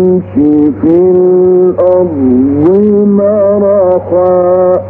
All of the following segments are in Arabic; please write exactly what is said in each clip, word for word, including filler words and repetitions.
تمشي في الأرض مرحا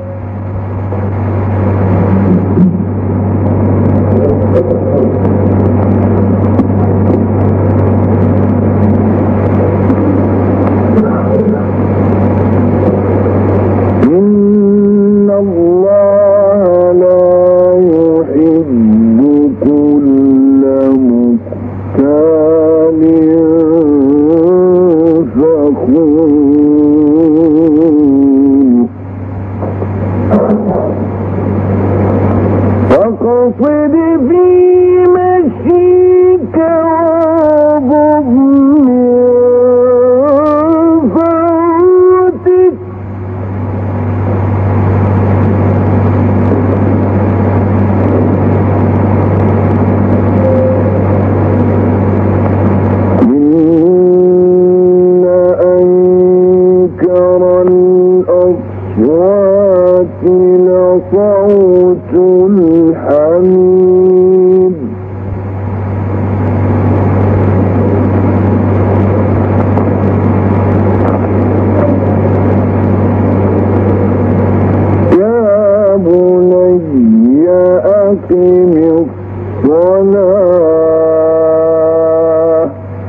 صوت الحميد يا بني أقم الصلاة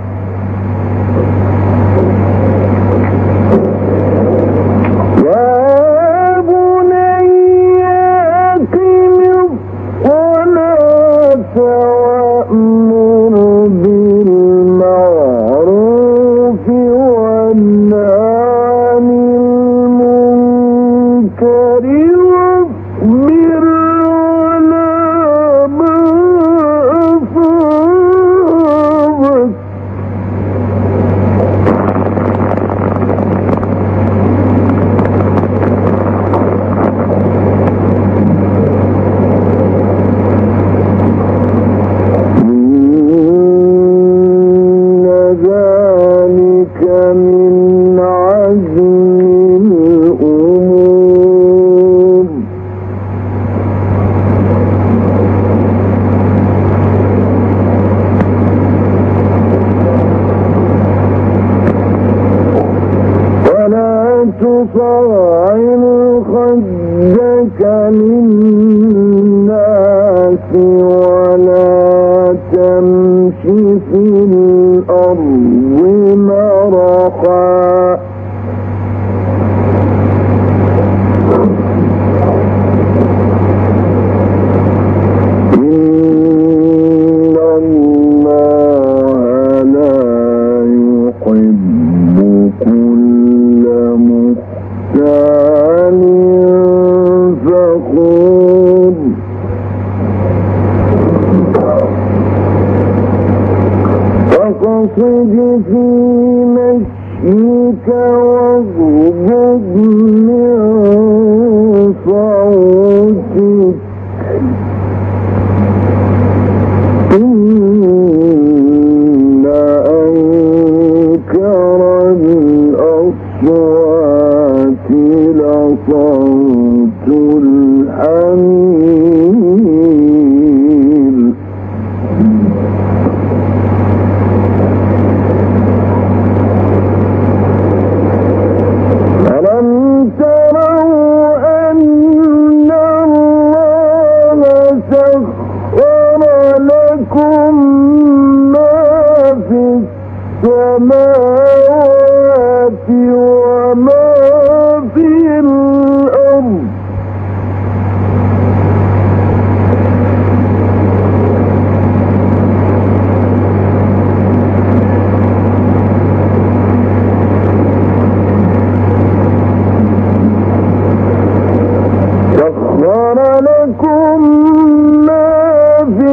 وأمر بالمعروف والنهي عن المنكر واصبر على ما أصابك من عزم الأمور ولا تصعر خدك للناس ولا تمشي في الأرض مرحا إن الله لا يحب كل مختال فخور فاقصد في مشيك واغضض من صوتك إن أنكر الأصوات لصوت الحمير ألم تروا أن الله سخر لكم ما في السماوات وما في الأرض سخر لكم ما في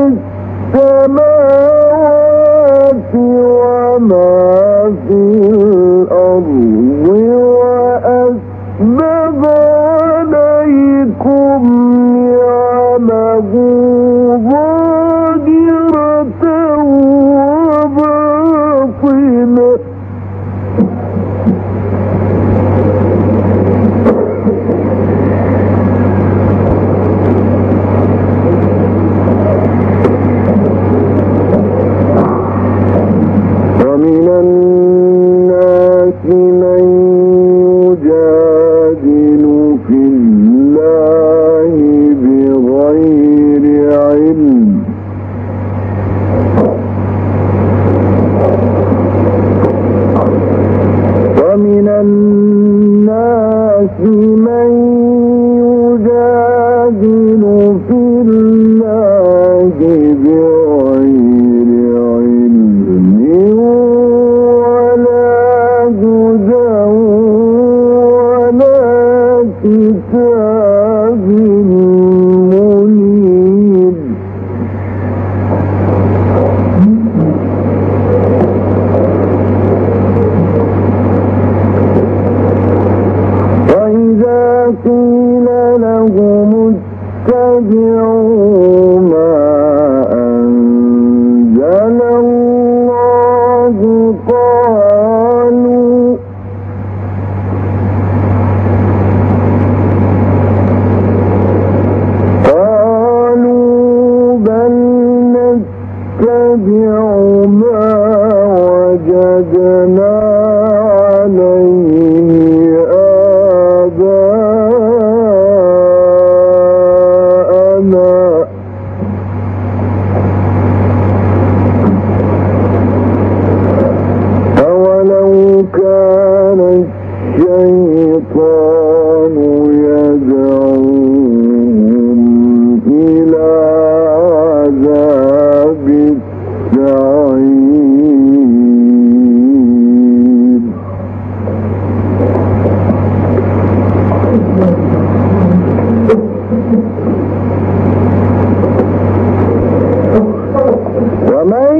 السماوات وما في الأرض وأسبغ عليكم نعمه ظاهرة وباطنة نتبع ما وجدنا عليه آباءنا أولو كان الشيطان يدعوهم إلى عذاب السعير ومن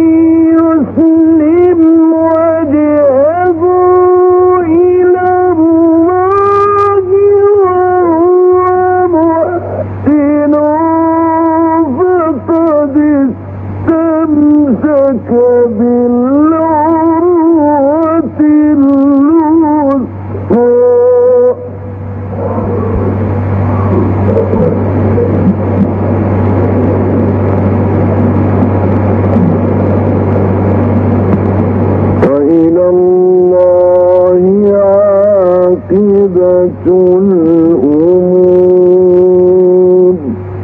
يسلم وجهه إلى الله وهو محسن فقد استمسك بالعروة الوثقى وإلى الله عاقبة الأمور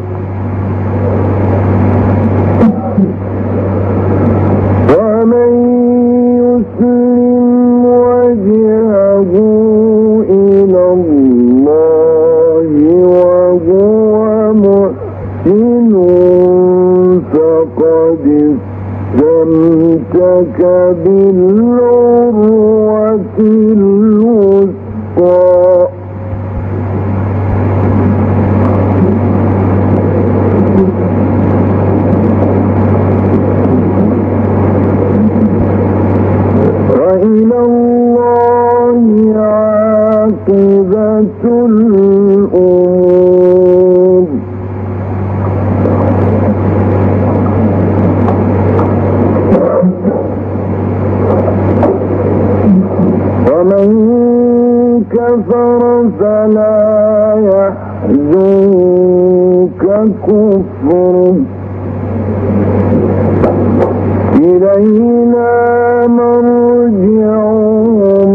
ومن يسلم وجهه إلى الله وهو محسن فقد استمسك بالعروة الوثقى وإلى الله عاقبة الأمور ومن كفر فلا يحزنك كفره إلينا مرجعهم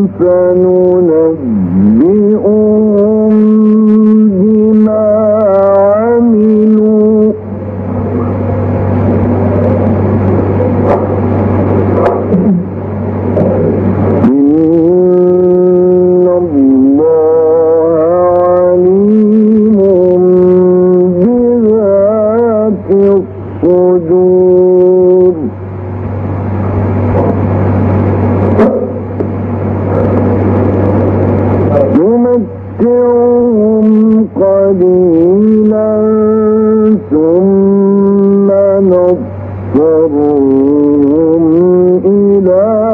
فننبئهم بما عملوا إن الله عليم بذات الصدور نمتعهم قليلا ثم نضطرهم إلى